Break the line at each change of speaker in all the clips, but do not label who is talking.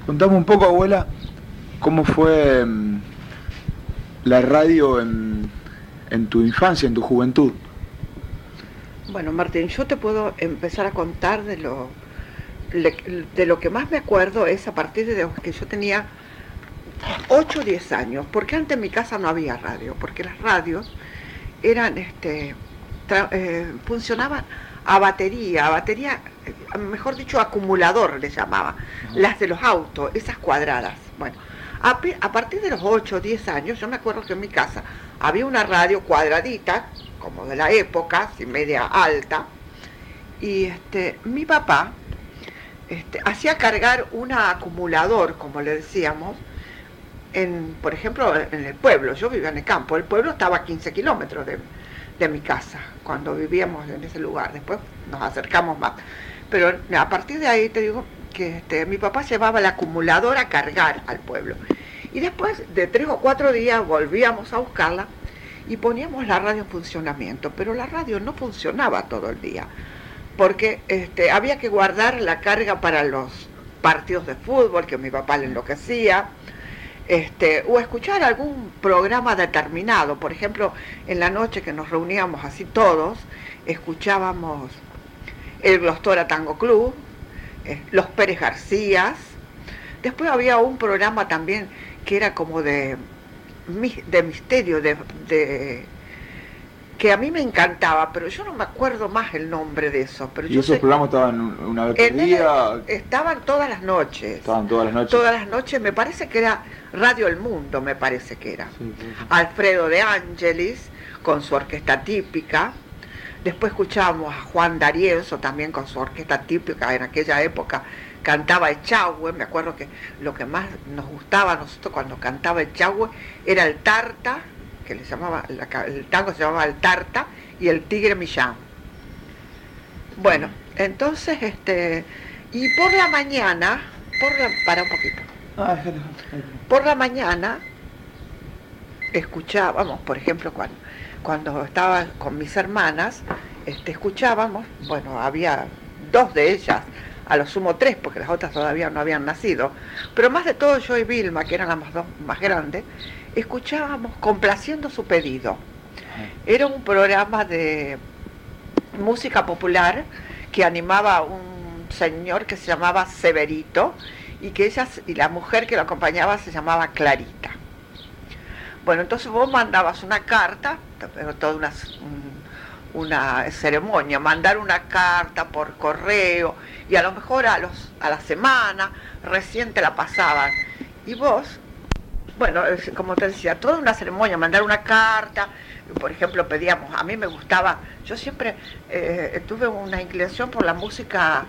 Contame un poco, abuela, cómo fue la radio en tu infancia, en tu juventud.
Bueno, Martín, yo te puedo empezar a contar de lo que más me acuerdo es a partir de que yo tenía 8 o 10 años, porque antes en mi casa no había radio, porque las radios eran, funcionaban a batería, mejor dicho, acumulador le llamaba, las de los autos, esas cuadradas. Bueno, a partir de los 8 o 10 años, yo me acuerdo que en mi casa había una radio cuadradita, como de la época, así media alta, y mi papá hacía cargar un acumulador, como le decíamos, por ejemplo, en el pueblo. Yo vivía en el campo, el pueblo estaba a 15 kilómetros de mi casa, cuando vivíamos en ese lugar. Después nos acercamos más. Pero a partir de ahí te digo que mi papá llevaba el acumulador a cargar al pueblo. Y después de 3 o 4 días volvíamos a buscarla y poníamos la radio en funcionamiento. Pero la radio no funcionaba todo el día, porque había que guardar la carga para los partidos de fútbol, que mi papá le enloquecía, o escuchar algún programa determinado. Por ejemplo, en la noche que nos reuníamos así todos, escuchábamos el Glostora Tango Club, los Pérez Garcías. Después había un programa también que era como de misterio, que a mí me encantaba, pero yo no me acuerdo más el nombre de eso. Pero
¿Y esos programas estaban una vez por día?
Estaban todas las noches.
Estaban todas las noches.
Todas las noches, me parece que era Radio El Mundo, me parece que era. Sí. Alfredo de Ángelis, con su orquesta típica. Después escuchábamos a Juan D'Arienzo, también con su orquesta típica. En aquella época cantaba Echagüe. Me acuerdo que lo que más nos gustaba a nosotros cuando cantaba Echagüe era el Tarta, que le llamaba, el tango se llamaba el Tarta, y el Tigre Millán. Bueno, entonces, y por la mañana, para un poquito. Por la mañana escuchábamos, por ejemplo, cuando estaba con mis hermanas, escuchábamos, bueno, había 2 de ellas, a lo sumo 3, porque las otras todavía no habían nacido, pero más de todo yo y Vilma, que eran las 2 más grandes, escuchábamos Complaciendo su Pedido. Era un programa de música popular que animaba un señor que se llamaba Severito, y la mujer que lo acompañaba se llamaba Clarita. Bueno, entonces vos mandabas una carta, pero toda una ceremonia, mandar una carta por correo, y a lo mejor a la semana recién te la pasaban. Y vos, bueno, como te decía, toda una ceremonia, mandar una carta. Por ejemplo, pedíamos, a mí me gustaba, yo siempre tuve una inclinación por la música,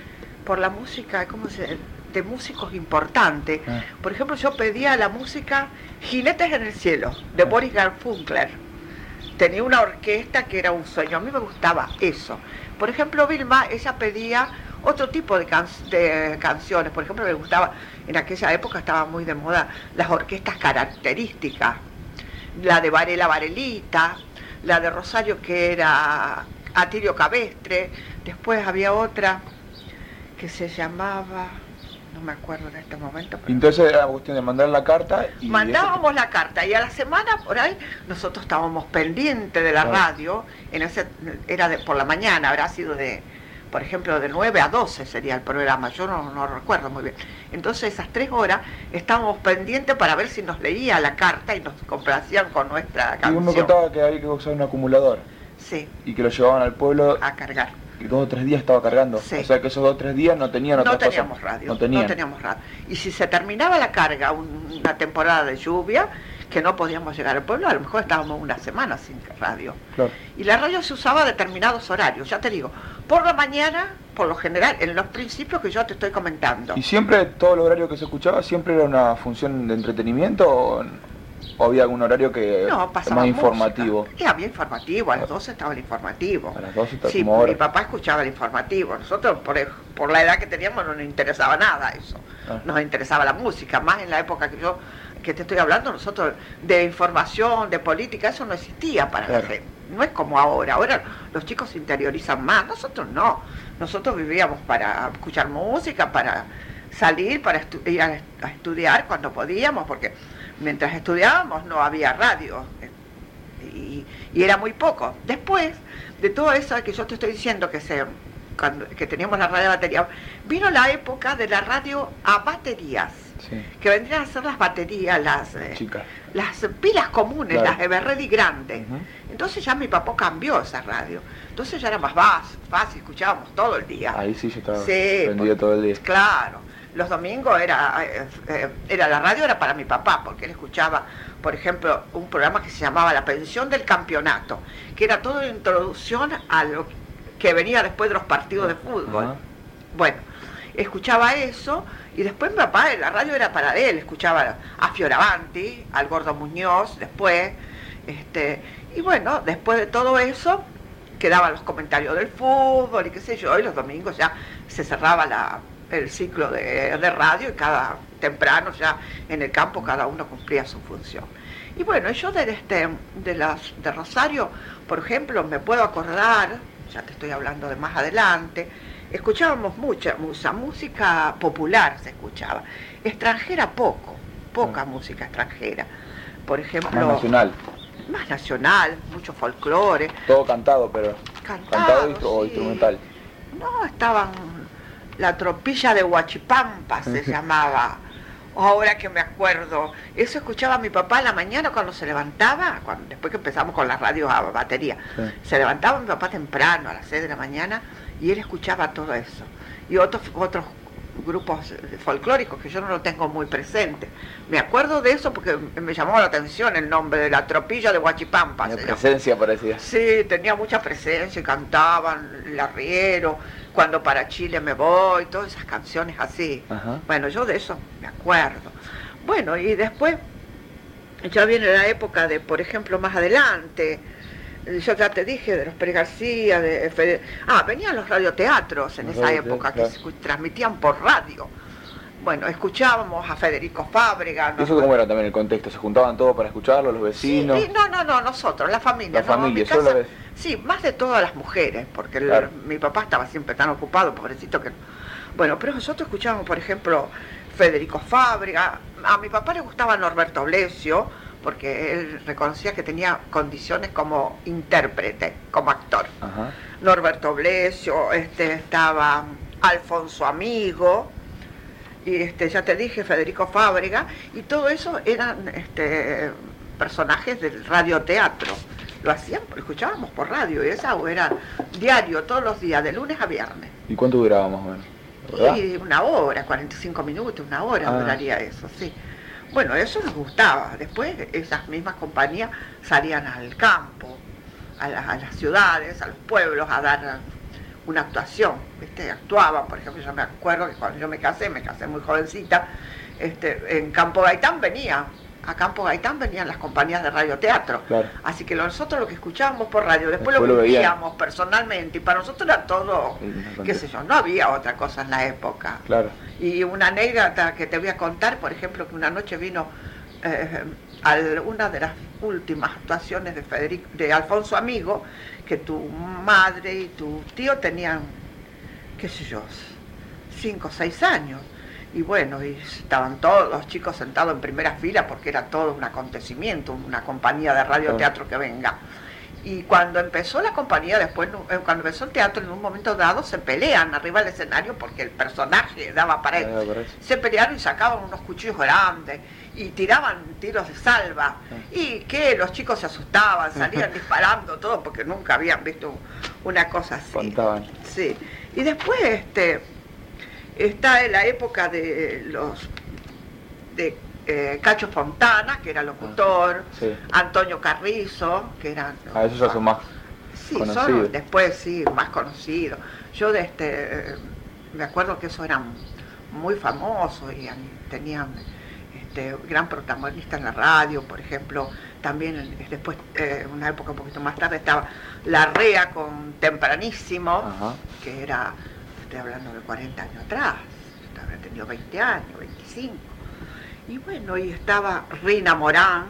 de músicos importantes. Por ejemplo, yo pedía la música Jinetes en el Cielo, de Boris Garfunkel. Tenía una orquesta que era un sueño, a mí me gustaba eso. Por ejemplo, Vilma, ella pedía otro tipo de canciones. Por ejemplo, me gustaba, en aquella época estaba muy de moda las orquestas características, la de Varela Varelita, la de Rosario, que era Atilio Cabestre. Después había otra que se llamaba, no me acuerdo en este momento.
Entonces era cuestión de mandar la carta.
Mandábamos la carta, y a la semana por ahí nosotros estábamos pendientes de la radio. Era por la mañana, habrá sido por ejemplo, de 9 a 12 sería el programa, yo no recuerdo muy bien. Entonces esas 3 horas estábamos pendientes para ver si nos leía la carta y nos complacían con nuestra canción.
Y uno contaba que había que usar un acumulador.
Sí.
Y que lo llevaban al pueblo
a cargar.
Y 2 o 3 días estaba cargando. Sí. O sea que esos 2 o 3 días no tenían otra cosa.
No teníamos radio. Y si se terminaba la carga, una temporada de lluvia, que no podíamos llegar al pueblo, a lo mejor estábamos una semana sin radio.
Claro.
Y la radio se usaba a determinados horarios, ya te digo, por la mañana, por lo general, en los principios que yo te estoy comentando.
¿Y siempre todo el horario que se escuchaba, siempre era una función de entretenimiento o había algún horario que más informativo?
Sí, había informativo, a las 12 estaba el informativo.
A las 12 estaba
sí, mi papá escuchaba el informativo. Nosotros, por la edad que teníamos, no nos interesaba nada eso. Nos interesaba la música, más en la época que te estoy hablando, nosotros de información, de política, eso no existía para la gente. No es como ahora los chicos se interiorizan más, nosotros no. Nosotros vivíamos para escuchar música, para salir para ir a estudiar cuando podíamos, porque mientras estudiábamos no había radio, y era muy poco. Después de todo eso que yo te estoy diciendo, que teníamos la radio a batería, vino la época de la radio a baterías, sí, que vendrían a ser las baterías, las pilas comunes, claro, las Everready grandes. Entonces ya mi papá cambió esa radio. Entonces ya era más fácil, escuchábamos todo el día.
Ahí sí yo estaba prendido todo el día.
Claro, los domingos la radio era para mi papá, porque él escuchaba, por ejemplo, un programa que se llamaba La Pensión del Campeonato, que era toda introducción a lo que venía después de los partidos de fútbol. Bueno, escuchaba eso, y después mi papá, la radio era para él, escuchaba a Fioravanti, al Gordo Muñoz, después, y bueno, después de todo eso, quedaban los comentarios del fútbol y qué sé yo, y los domingos ya se cerraba el ciclo de radio, y temprano ya en el campo cada uno cumplía su función. Y bueno, yo de Rosario, por ejemplo, me puedo acordar, ya te estoy hablando de más adelante, escuchábamos mucha música popular, se escuchaba, extranjera poca música extranjera, por ejemplo... Más nacional, mucho folclore.
Todo cantado, pero... ¿Cantado o
sí,
instrumental?
No, estaban... La tropilla de Huachipampa se llamaba. Ahora que me acuerdo, eso escuchaba mi papá a la mañana cuando se levantaba, después que empezamos con las radios a batería. Sí. Se levantaba mi papá temprano, a las 6 de la mañana, y él escuchaba todo eso. Y otros grupos folclóricos que yo no lo tengo muy presente. Me acuerdo de eso porque me llamó la atención el nombre de la tropilla de Huachipampa.
La presencia parecía.
Sí, tenía mucha presencia, cantaban el arriero, Cuando para Chile me voy, todas esas canciones así. Ajá. Bueno, yo de eso me acuerdo. Bueno, y después ya viene la época de, por ejemplo, más adelante, yo ya te dije de los Pérez García, venían los radioteatros en esa época, claro, que se transmitían por radio. Bueno, escuchábamos a Federico Fábrega.
¿Y eso cómo era también el contexto? ¿Se juntaban todos para escucharlo, los vecinos?
Sí, no, nosotros, la familia.
La familia, solo vez.
Sí, más de todas las mujeres, porque
claro,
mi papá estaba siempre tan ocupado, pobrecito que... Bueno, pero nosotros escuchábamos, por ejemplo, Federico Fábrega. A mi papá le gustaba Norberto Blesio, porque él reconocía que tenía condiciones como intérprete, como actor. Ajá. Norberto Blesio, estaba Alfonso Amigo, y ya te dije, Federico Fábrega, y todo eso eran personajes del radioteatro. Lo escuchábamos por radio, y esa era diario, todos los días, de lunes a viernes.
¿Y cuánto duraba más o menos? ¿Verdad?
Sí, 1 hora, 45 minutos, 1 hora duraría eso, sí. Bueno, eso nos gustaba. Después esas mismas compañías salían al campo, a las ciudades, a los pueblos, a dar una actuación, ¿viste? Actuaban, por ejemplo, yo me acuerdo que cuando yo me casé muy jovencita, en Campo Gaitán a Campo Gaitán venían las compañías de radioteatro. Claro. Así que nosotros lo que escuchábamos por radio, después lo vivíamos personalmente, y para nosotros era todo, qué sé yo, no había otra cosa en la época. Claro. Y una anécdota que te voy a contar, por ejemplo, que una noche vino una de las últimas actuaciones de Alfonso Amigo, que tu madre y tu tío tenían, qué sé yo, 5 o 6 años. Y bueno, y estaban todos los chicos sentados en primera fila porque era todo un acontecimiento, una compañía de radioteatro que venga. Y cuando empezó la compañía, después, cuando empezó el teatro, en un momento dado se pelean arriba del escenario porque el personaje daba para él. Se pelearon y sacaban unos cuchillos grandes y tiraban tiros de salva. Y que los chicos se asustaban, salían disparando todo porque nunca habían visto una cosa así.
Contaban.
Sí. Y después está en la época de Cacho Fontana, que era locutor, sí, Antonio Carrizo, que eran...
esos ya son más conocidos.
Son después, sí, más conocidos. Yo me acuerdo que esos eran muy famosos y tenían gran protagonista en la radio, por ejemplo. También después, una época un poquito más tarde, estaba La Rea con Tempranísimo. Ajá. Que era... Estoy hablando de 40 años atrás, yo habría tenido 20 años, 25. Y bueno, y estaba Rina Morán,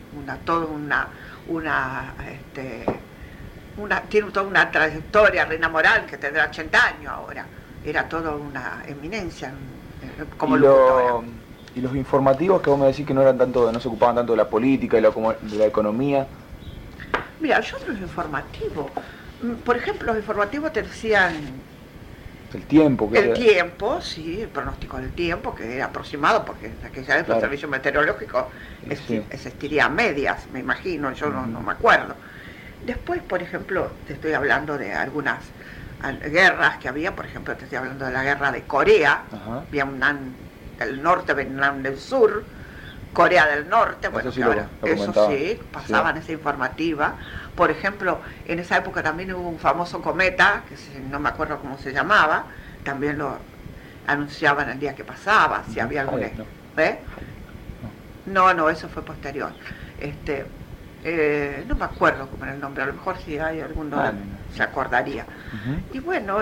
tiene toda una trayectoria, Rina Morán, que tendrá 80 años ahora. Era toda una eminencia como
y,
locutora.
y los informativos que vos me decís que no eran tanto, no se ocupaban tanto de la política y de la economía.
Mira, yo los informativos, por ejemplo, los informativos te decían
El tiempo.
el tiempo, sí, el pronóstico del tiempo, que era aproximado, porque en aquella época el servicio meteorológico existiría a medias, me imagino, yo no me acuerdo. Después, por ejemplo, te estoy hablando de algunas guerras que había, por ejemplo, te estoy hablando de la guerra de Corea, Vietnam del norte, Vietnam del sur, Corea del Norte, bueno,
eso sí,
eso sí, pasaban esa informativa. Por ejemplo, en esa época también hubo un famoso cometa, que no me acuerdo cómo se llamaba, también lo anunciaban el día que pasaba, si había algún... No, eso fue posterior. No me acuerdo cómo era el nombre, a lo mejor si hay alguno se acordaría. Y bueno,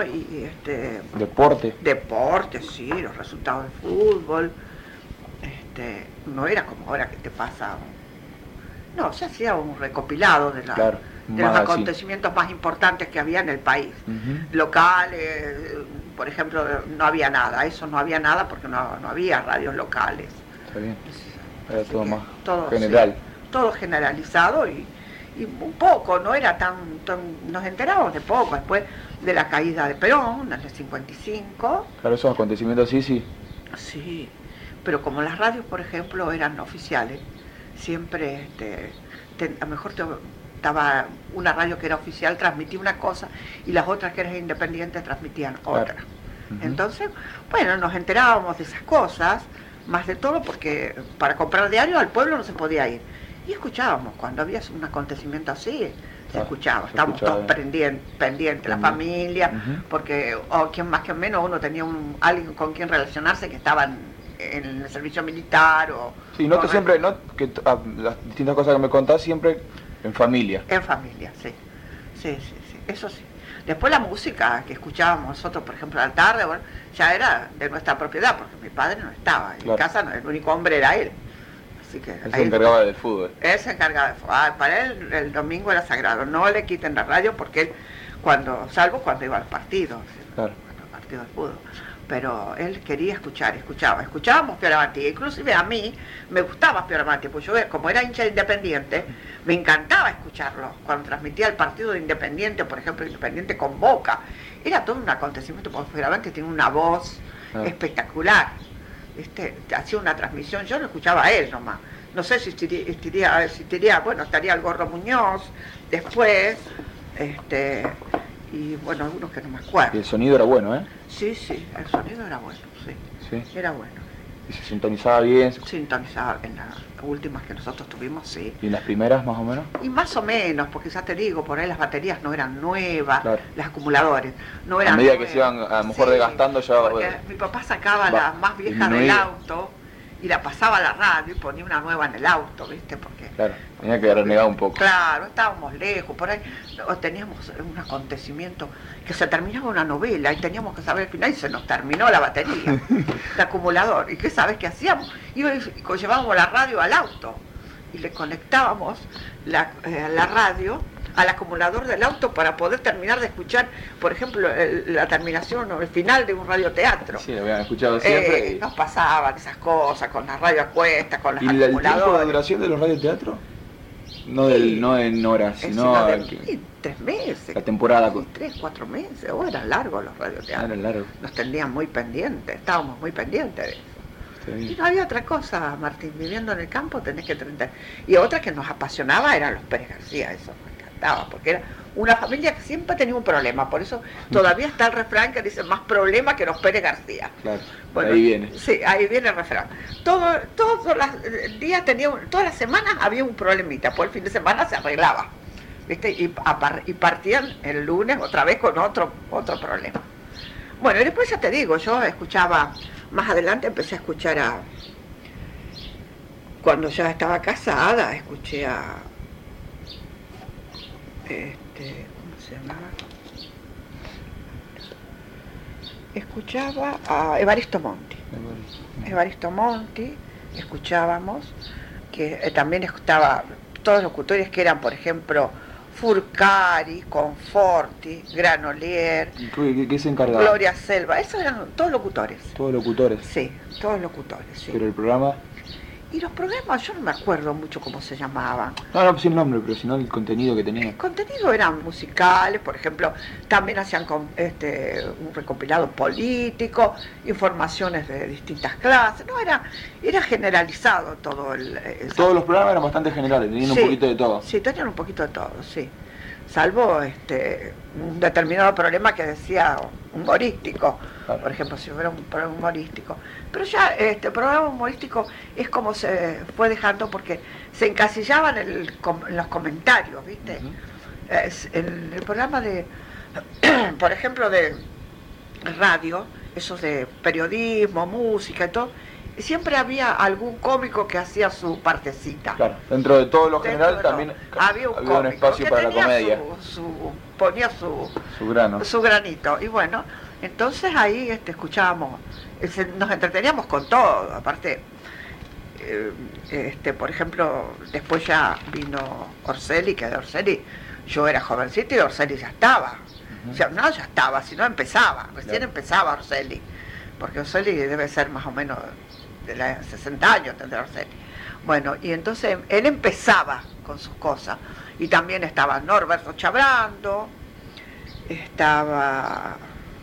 Deporte, sí, los resultados del fútbol. No era como ahora que te pasa... No, se hacía un recopilado de los acontecimientos más importantes que había en el país. Locales, por ejemplo, no había nada, porque no había radios locales.
Está bien, era todo más
general. Sí, todo generalizado y un poco, no era tan... Nos enteramos de poco, después de la caída de Perón, en el 55.
Claro, esos acontecimientos sí.
Sí, pero como las radios, por ejemplo, eran oficiales, siempre, a lo mejor estaba una radio que era oficial, transmitía una cosa, y las otras que eran independientes transmitían otra. Entonces, bueno, nos enterábamos de esas cosas, más de todo porque para comprar diario al pueblo no se podía ir. Y escuchábamos, cuando había un acontecimiento así, se escuchaba, estábamos todos pendientes, la familia, porque quien más que menos uno tenía alguien con quien relacionarse que estaban en el servicio militar o... Sí,
noto siempre, las distintas cosas que me contás siempre en familia.
En familia, sí, eso sí. Después la música que escuchábamos nosotros, por ejemplo, a la tarde, bueno, ya era de nuestra propiedad, porque mi padre no estaba, en casa el único hombre era él. Así que
él se encargaba del fútbol.
Él se encargaba del fútbol. Para él el domingo era sagrado, no le quiten la radio porque él, salvo cuando iba al partido, cuando al partido del fútbol. Pero él quería escuchábamos Fioravanti, inclusive a mí me gustaba Fioravanti, pues yo como era hincha de Independiente, me encantaba escucharlo, cuando transmitía el partido de Independiente, por ejemplo, Independiente con Boca, era todo un acontecimiento, porque Fioravanti tiene una voz espectacular, hacía una transmisión, yo lo escuchaba a él nomás, no sé si estaría el Gordo Muñoz, después, y bueno, algunos que no me acuerdo.
Y el sonido era bueno, ¿eh?
Sí, el sonido era bueno, sí. Era bueno.
¿Y se sintonizaba bien?
Sintonizaba en las últimas que nosotros tuvimos, sí.
¿Y en las primeras más o menos?
Y más o menos, porque ya te digo, por ahí las baterías no eran nuevas, los acumuladores no eran
nuevas. A medida que se iban a lo mejor desgastando ya...
Porque mi papá sacaba la más vieja del auto y la pasaba a la radio y ponía una nueva en el auto, ¿viste? Porque
tenía que renegar un poco.
Claro, estábamos lejos, por ahí teníamos un acontecimiento que se terminaba una novela y teníamos que saber el final y se nos terminó la batería, el acumulador. ¿Y qué sabes qué hacíamos? Llevábamos la radio al auto y le conectábamos la radio al acumulador del auto para poder terminar de escuchar, por ejemplo, la terminación o el final de un radioteatro.
Sí, lo habían escuchado siempre.
Nos pasaban esas cosas con la radio a cuestas, con los
acumuladores. ¿Y el tiempo de duración de los radioteatros? No en horas, sino...
3 meses.
La temporada.
3, 4 meses, eran largos los radioteatros.
Eran largos.
Nos tenían muy pendientes, estábamos muy pendientes de eso. Y no había otra cosa, Martín, viviendo en el campo tenés que entender. Y otra que nos apasionaba eran los Pérez García, eso me encantaba, porque era una familia que siempre tenía un problema, por eso todavía está el refrán que dice más problema que los Pérez García.
Claro, bueno, ahí viene.
Sí, ahí viene el refrán. Todos los días todas las semanas había un problemita, pues el fin de semana se arreglaba, ¿viste? Y partían el lunes otra vez con otro problema. Bueno, y después ya te digo, yo escuchaba, más adelante empecé a escuchar cuando ya estaba casada, escuché ¿cómo se llamaba? Escuchaba a Evaristo Monti, escuchábamos, que también estaba todos los locutores que eran, por ejemplo, Furcari, Conforti, Granolier,
¿Y qué se encargaba?
Gloria Selva, esos eran todos locutores.
Todos locutores.
Sí, todos locutores, sí.
Pero el programa...
Y los programas, yo no me acuerdo mucho cómo se llamaban.
No, pues el nombre, pero sino el contenido que tenía.
El contenido eran musicales, por ejemplo, también hacían un recopilado político, informaciones de distintas clases, no era generalizado todo
Todos los programas eran bastante generales, tenían
sí,
un poquito de todo.
Sí, tenían un poquito de todo, sí. Salvo un determinado problema que decía humorístico, claro. Por ejemplo, si hubiera un programa humorístico. Pero ya este programa humorístico es como se fue dejando porque se encasillaban en los comentarios, ¿viste? Uh-huh. El programa de, por ejemplo, de radio, esos de periodismo, música y todo, siempre había algún cómico que hacía su partecita.
Claro, dentro de todo lo general también
había un
espacio para la comedia.
Ponía
su
granito. Y bueno, entonces ahí escuchábamos, nos entreteníamos con todo. Aparte, por ejemplo, después ya vino Orselli, que de Orselli yo era jovencito y Orselli ya estaba. Uh-huh. O sea, no ya estaba, sino empezaba, recién empezaba Orselli. Porque Orselli debe ser más o menos de los 60 años tendrá Orselli. Bueno, y entonces él empezaba con sus cosas. Y también estaba Norberto Chabrando, estaba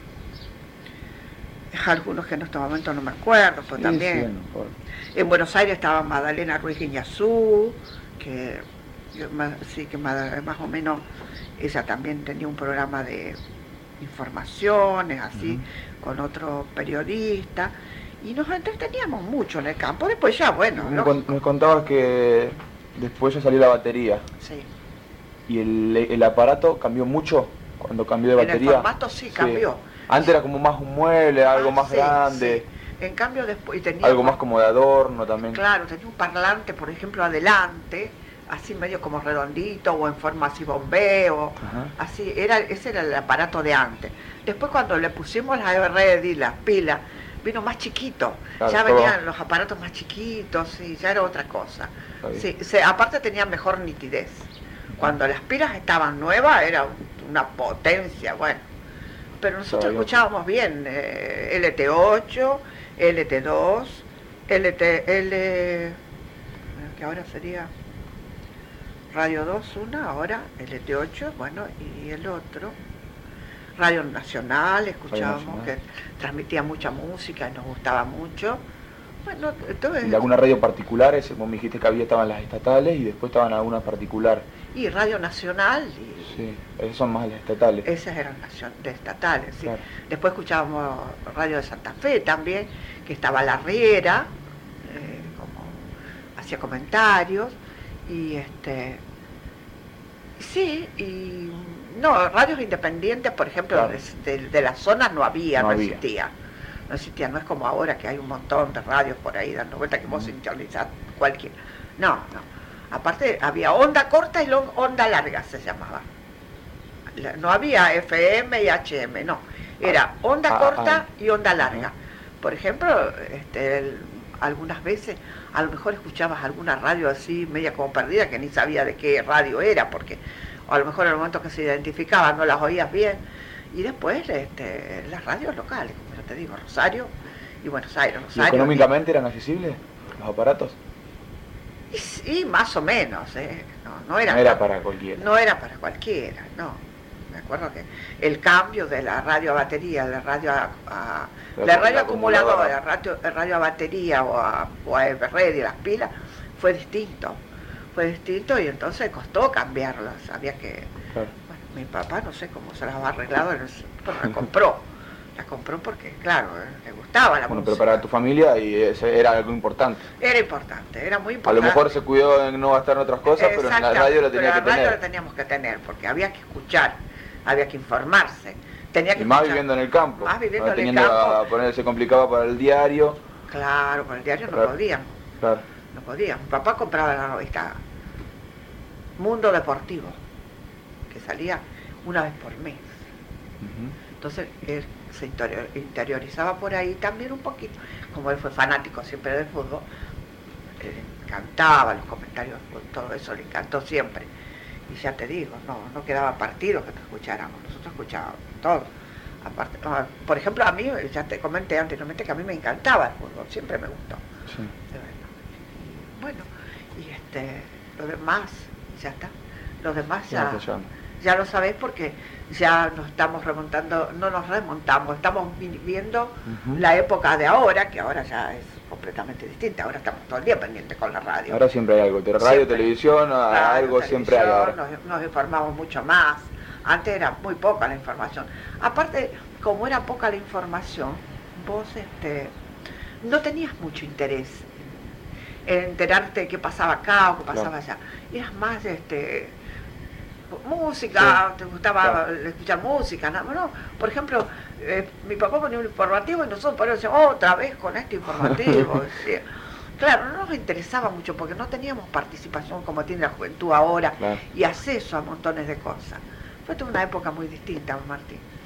algunos que en este momento no me acuerdo, pues sí, también. Sí, en Buenos Aires estaba Magdalena Ruiz Guiñazú, que más o menos ella también tenía un programa de informaciones, así, uh-huh, con otro periodista. Y nos entreteníamos mucho en el campo. Después ya, bueno...
Me contabas que después ya salió la batería.
Sí.
¿Y el aparato cambió mucho cuando cambió de batería?
En el formato sí cambió.
Antes era como más un mueble, algo más grande.
Sí. En cambio después... tenía
algo más como de adorno también.
Claro, tenía un parlante, por ejemplo, adelante, así medio como redondito, o en forma así bombeo, uh-huh, así. Ese era el aparato de antes. Después cuando le pusimos las redes y las pilas, vino más chiquito, claro, ya venían los aparatos más chiquitos, sí, ya era otra cosa. Sí, aparte tenía mejor nitidez. Cuando las pilas estaban nuevas era una potencia, bueno. Pero nosotros escuchábamos bien LT8, LT2, que ahora sería Radio 2, una, LT8, bueno, y el otro. Radio Nacional, escuchábamos que transmitía mucha música y nos gustaba mucho. Bueno, entonces...
¿Y alguna radio particular? Como me dijiste que estaban las estatales y después estaban algunas particular.
Y Radio Nacional.
Sí, esas son más las estatales.
Esas eran de estatales, sí.
Claro.
Después escuchábamos Radio de Santa Fe también, que estaba La Riera, como hacía comentarios, y sí, y... No, radios independientes, por ejemplo, claro, de las zonas no existía. No existía, no es como ahora que hay un montón de radios por ahí dando vuelta que vos sintonizás cualquiera. No. Aparte había onda corta y onda larga se llamaba. No había FM y HM, no. Era onda corta y onda larga. Por ejemplo, algunas veces a lo mejor escuchabas alguna radio así media como perdida que ni sabía de qué radio era, porque o a lo mejor en el momento que se identificaban no las oías bien. Y después las radios locales, como te digo, Rosario y Buenos Aires.
¿Y económicamente eran accesibles los aparatos?
Y más o menos, no era
para cualquiera.
No era para cualquiera, no. Me acuerdo que el cambio de la radio a batería, la radio acumuladora, radio a batería o a red y las pilas, fue distinto y entonces costó cambiarlas. Había que... Claro. Bueno, mi papá no sé cómo se las había arreglado, pero la compró porque, claro, le gustaba la música.
Pero para tu familia era algo importante.
Era importante, era muy importante.
A lo mejor se cuidó en no gastar en otras cosas, pero en la radio la tenía que tener.
La radio la teníamos que tener, porque había que escuchar, había que informarse.
Y más viviendo en el campo.
Más viviendo en el campo.
Se complicaba para el diario.
Claro, para el diario no podíamos.
Claro.
No podíamos. Mi papá compraba la revista Mundo Deportivo, que salía una vez por mes. Uh-huh. Entonces él se interiorizaba por ahí también un poquito. Como él fue fanático siempre del fútbol, le encantaba los comentarios, todo eso le encantó siempre. Y ya te digo, no quedaba partido que te escucháramos, nosotros escuchábamos todo. Aparte, por ejemplo, a mí, ya te comenté anteriormente que a mí me encantaba el fútbol, siempre me gustó.
Sí.
Y bueno, y lo demás, ya está. Lo demás ya lo sabéis porque ya nos estamos remontando, no nos remontamos, estamos viviendo la época de ahora, que ahora ya es completamente distinta, ahora estamos todo el día pendientes con la radio.
Ahora siempre hay algo, radio, siempre. Televisión, algo siempre hay ahora.
Nos informamos mucho más, antes era muy poca la información. Aparte, como era poca la información, vos no tenías mucho interés en enterarte de qué pasaba acá o qué pasaba allá. Eras más música, te gustaba escuchar música, ¿no? Por ejemplo, mi papá ponía un informativo y nosotros poníamos otra vez con este informativo. Claro, no nos interesaba mucho porque no teníamos participación como tiene la juventud ahora y acceso a montones de cosas. Fue toda una época muy distinta, Martín.